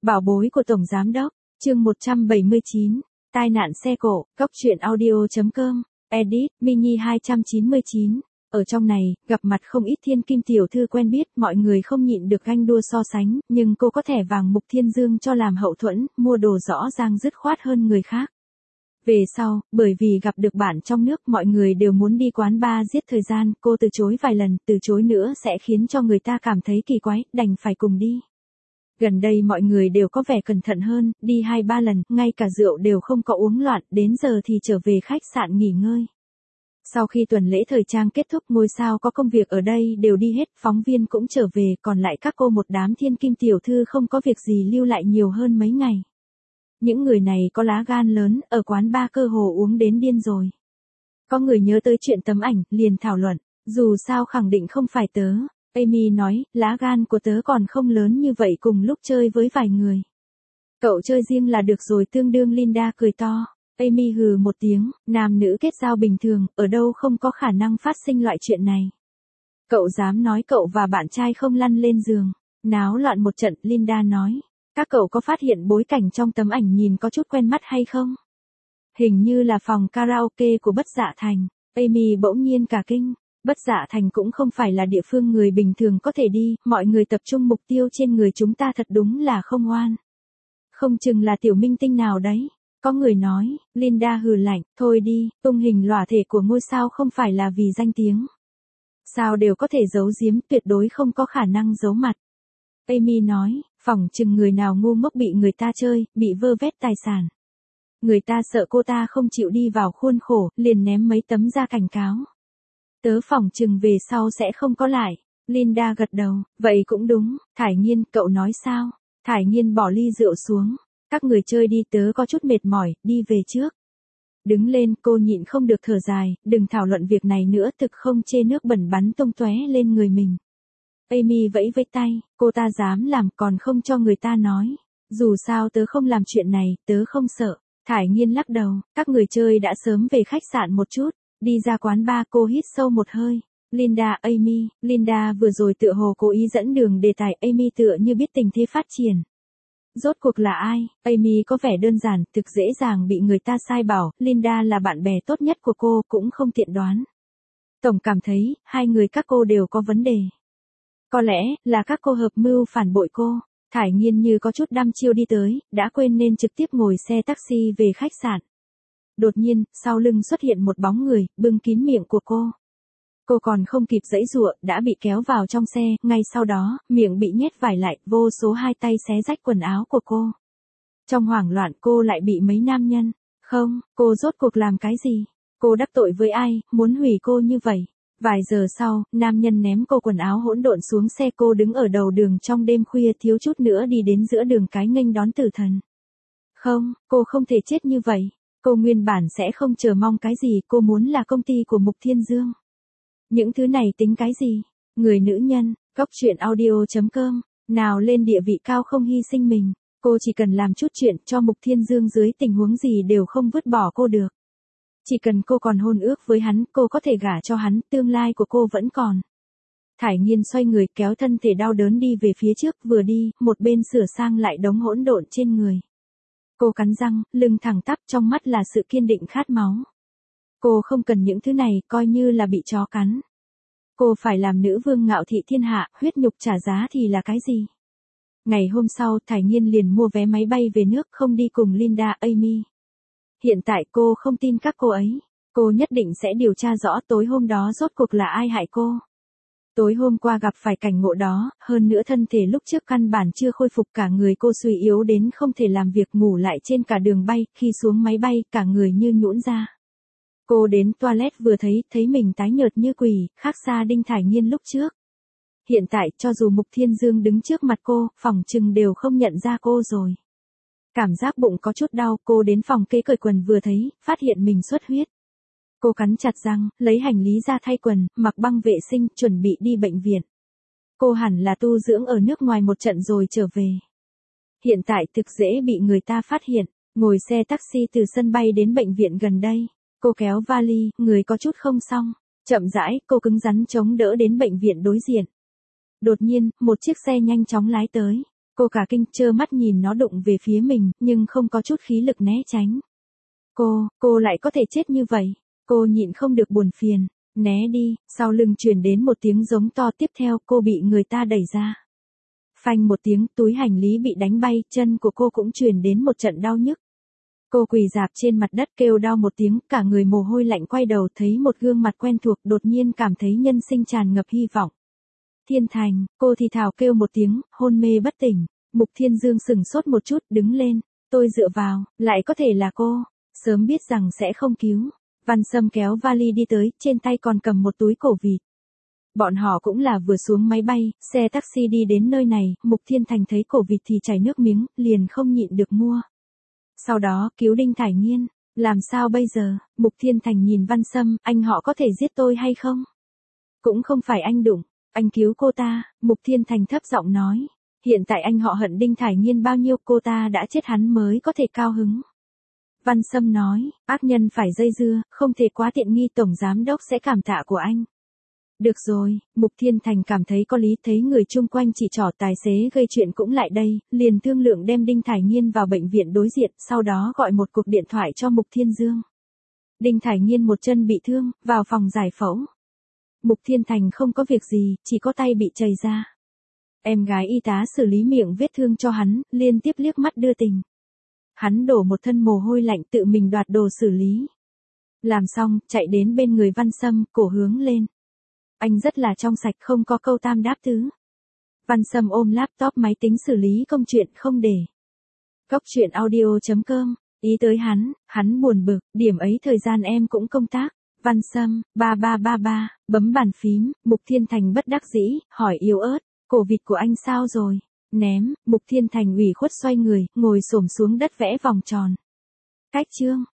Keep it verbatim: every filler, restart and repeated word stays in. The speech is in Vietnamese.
Bảo bối của Tổng Giám Đốc, chương một trăm bảy mươi chín, tai nạn xe cộ, góc truyện audio.com, edit, mini hai trăm chín mươi chín. Ở trong này, gặp mặt không ít thiên kim tiểu thư quen biết, mọi người không nhịn được ganh đua so sánh, nhưng cô có thẻ vàng Mục Thiên Dương cho làm hậu thuẫn, mua đồ rõ ràng dứt khoát hơn người khác. Về sau, bởi vì gặp được bạn trong nước, mọi người đều muốn đi quán bar giết thời gian, cô từ chối vài lần, từ chối nữa sẽ khiến cho người ta cảm thấy kỳ quái, đành phải cùng đi. Gần đây mọi người đều có vẻ cẩn thận hơn, đi hai ba lần, ngay cả rượu đều không có uống loạn, đến giờ thì trở về khách sạn nghỉ ngơi. Sau khi tuần lễ thời trang kết thúc, ngôi sao có công việc ở đây đều đi hết, phóng viên cũng trở về, còn lại các cô một đám thiên kim tiểu thư không có việc gì lưu lại nhiều hơn mấy ngày. Những người này có lá gan lớn, ở quán bar cơ hồ uống đến điên rồi. Có người nhớ tới chuyện tấm ảnh, liền thảo luận, dù sao khẳng định không phải tớ. Amy nói, lá gan của tớ còn không lớn như vậy cùng lúc chơi với vài người. Cậu chơi riêng là được rồi, tương đương. Linda cười to. Amy hừ một tiếng, nam nữ kết giao bình thường, ở đâu không có khả năng phát sinh loại chuyện này. Cậu dám nói cậu và bạn trai không lăn lên giường, náo loạn một trận. Linda nói, các cậu có phát hiện bối cảnh trong tấm ảnh nhìn có chút quen mắt hay không? Hình như là phòng karaoke của Bất Dạ Thành. Amy bỗng nhiên cả kinh. Bất Dạ Thành cũng không phải là địa phương người bình thường có thể đi, mọi người tập trung mục tiêu trên người chúng ta thật đúng là không oan. Không chừng là tiểu minh tinh nào đấy. Có người nói. Linda hừ lạnh, thôi đi, tung hình lỏa thể của ngôi sao không phải là vì danh tiếng. Sao đều có thể giấu giếm, tuyệt đối không có khả năng giấu mặt. Amy nói, phỏng chừng người nào ngu ngốc bị người ta chơi, bị vơ vét tài sản. Người ta sợ cô ta không chịu đi vào khuôn khổ, liền ném mấy tấm ra cảnh cáo. Tớ phỏng chừng về sau sẽ không có lại. Linda gật đầu, vậy cũng đúng. Thải Nhiên, cậu nói sao? Thải Nhiên bỏ ly rượu xuống. Các người chơi đi, tớ có chút mệt mỏi, đi về trước. Đứng lên, cô nhịn không được thở dài, đừng thảo luận việc này nữa, thực không chê nước bẩn bắn tung tóe lên người mình. Amy vẫy vẫy tay, cô ta dám làm còn không cho người ta nói. Dù sao tớ không làm chuyện này, tớ không sợ. Thải Nhiên lắc đầu, các người chơi đã sớm về khách sạn một chút. Đi ra quán bar, cô hít sâu một hơi. Linda, Amy, Linda vừa rồi tựa hồ cố ý dẫn đường đề tài, Amy tựa như biết tình thế phát triển. Rốt cuộc là ai? Amy có vẻ đơn giản, thực dễ dàng bị người ta sai bảo, Linda là bạn bè tốt nhất của cô, cũng không tiện đoán. Tổng cảm thấy, hai người các cô đều có vấn đề. Có lẽ, là các cô hợp mưu phản bội cô. Thải Nhiên như có chút đăm chiêu đi tới, đã quên nên trực tiếp ngồi xe taxi về khách sạn. Đột nhiên, sau lưng xuất hiện một bóng người, bưng kín miệng của cô. Cô còn không kịp giãy giụa, đã bị kéo vào trong xe, ngay sau đó, miệng bị nhét vải lại, vô số hai tay xé rách quần áo của cô. Trong hoảng loạn cô lại bị mấy nam nhân. Không, cô rốt cuộc làm cái gì? Cô đắc tội với ai, muốn hủy cô như vậy? Vài giờ sau, nam nhân ném cô quần áo hỗn độn xuống xe, cô đứng ở đầu đường trong đêm khuya, thiếu chút nữa đi đến giữa đường cái nghênh đón tử thần. Không, cô không thể chết như vậy. Cô nguyên bản sẽ không chờ mong cái gì, cô muốn là công ty của Mục Thiên Dương. Những thứ này tính cái gì? Người nữ nhân, góc truyện audio.com, nào lên địa vị cao không hy sinh mình. Cô chỉ cần làm chút chuyện cho Mục Thiên Dương, dưới tình huống gì đều không vứt bỏ cô được. Chỉ cần cô còn hôn ước với hắn, cô có thể gả cho hắn, tương lai của cô vẫn còn. Thải Nhiên xoay người, kéo thân thể đau đớn đi về phía trước, vừa đi, một bên sửa sang lại đống hỗn độn trên người. Cô cắn răng, lưng thẳng tắp, trong mắt là sự kiên định khát máu. Cô không cần những thứ này, coi như là bị chó cắn. Cô phải làm nữ vương ngạo thị thiên hạ, huyết nhục trả giá thì là cái gì? Ngày hôm sau, Thải Nhiên liền mua vé máy bay về nước, không đi cùng Linda, Amy. Hiện tại cô không tin các cô ấy. Cô nhất định sẽ điều tra rõ tối hôm đó rốt cuộc là ai hại cô. Tối hôm qua gặp phải cảnh ngộ đó, hơn nữa thân thể lúc trước căn bản chưa khôi phục, cả người cô suy yếu đến không thể làm việc, ngủ lại trên cả đường bay, khi xuống máy bay, cả người như nhũn ra. Cô đến toilet vừa thấy, thấy mình tái nhợt như quỷ, khác xa Đinh Thải Nhiên lúc trước. Hiện tại, cho dù Mục Thiên Dương đứng trước mặt cô, phỏng chừng đều không nhận ra cô rồi. Cảm giác bụng có chút đau, cô đến phòng kê cởi quần vừa thấy, phát hiện mình xuất huyết. Cô cắn chặt răng, lấy hành lý ra thay quần, mặc băng vệ sinh, chuẩn bị đi bệnh viện. Cô hẳn là tu dưỡng ở nước ngoài một trận rồi trở về. Hiện tại thực dễ bị người ta phát hiện, ngồi xe taxi từ sân bay đến bệnh viện gần đây. Cô kéo vali, người có chút không xong. Chậm rãi, cô cứng rắn chống đỡ đến bệnh viện đối diện. Đột nhiên, một chiếc xe nhanh chóng lái tới. Cô cả kinh trơ mắt nhìn nó đụng về phía mình, nhưng không có chút khí lực né tránh. Cô, cô lại có thể chết như vậy. Cô nhịn không được buồn phiền. Né đi, sau lưng truyền đến một tiếng giống to, tiếp theo cô bị người ta đẩy ra. Phanh một tiếng, túi hành lý bị đánh bay, chân của cô cũng truyền đến một trận đau nhức. Cô quỳ rạp trên mặt đất kêu đau một tiếng, cả người mồ hôi lạnh, quay đầu thấy một gương mặt quen thuộc, đột nhiên cảm thấy nhân sinh tràn ngập hy vọng. Thiên Thành, cô thì thào kêu một tiếng, hôn mê bất tỉnh. Mục Thiên Dương sừng sốt một chút, đứng lên. Tôi dựa vào, lại có thể là cô. Sớm biết rằng sẽ không cứu. Văn Sâm kéo vali đi tới, trên tay còn cầm một túi cổ vịt. Bọn họ cũng là vừa xuống máy bay, xe taxi đi đến nơi này, Mục Thiên Thành thấy cổ vịt thì chảy nước miếng, liền không nhịn được mua. Sau đó, cứu Đinh Thải Nghiên. Làm sao bây giờ? Mục Thiên Thành nhìn Văn Sâm, anh họ có thể giết tôi hay không? Cũng không phải anh đụng, anh cứu cô ta, Mục Thiên Thành thấp giọng nói. Hiện tại anh họ hận Đinh Thải Nghiên bao nhiêu, cô ta đã chết hắn mới có thể cao hứng. Văn Sâm nói, ác nhân phải dây dưa, không thể quá tiện nghi, tổng giám đốc sẽ cảm tạ của anh. Được rồi, Mục Thiên Thành cảm thấy có lý, thấy người chung quanh chỉ trỏ, tài xế gây chuyện cũng lại đây, liền thương lượng đem Đinh Thải Nghiên vào bệnh viện đối diện, sau đó gọi một cuộc điện thoại cho Mục Thiên Dương. Đinh Thải Nghiên một chân bị thương, vào phòng giải phẫu. Mục Thiên Thành không có việc gì, chỉ có tay bị chảy ra. Em gái y tá xử lý miệng vết thương cho hắn, liên tiếp liếc mắt đưa tình. Hắn đổ một thân mồ hôi lạnh, tự mình đoạt đồ xử lý. Làm xong, chạy đến bên người Văn Sâm, cổ hướng lên. Anh rất là trong sạch, không có câu tam đáp tứ. Văn Sâm ôm laptop máy tính xử lý công chuyện không để. Cóc truyện audio chấm com, ý tới hắn, hắn buồn bực, điểm ấy thời gian em cũng công tác. Văn Sâm, ba ba ba ba, bấm bàn phím, Mục Thiên Thành bất đắc dĩ, hỏi yếu ớt, cổ vịt của anh sao rồi? Ném, Mục Thiên Thành ủy khuất xoay người, ngồi xổm xuống đất vẽ vòng tròn. Cách chương.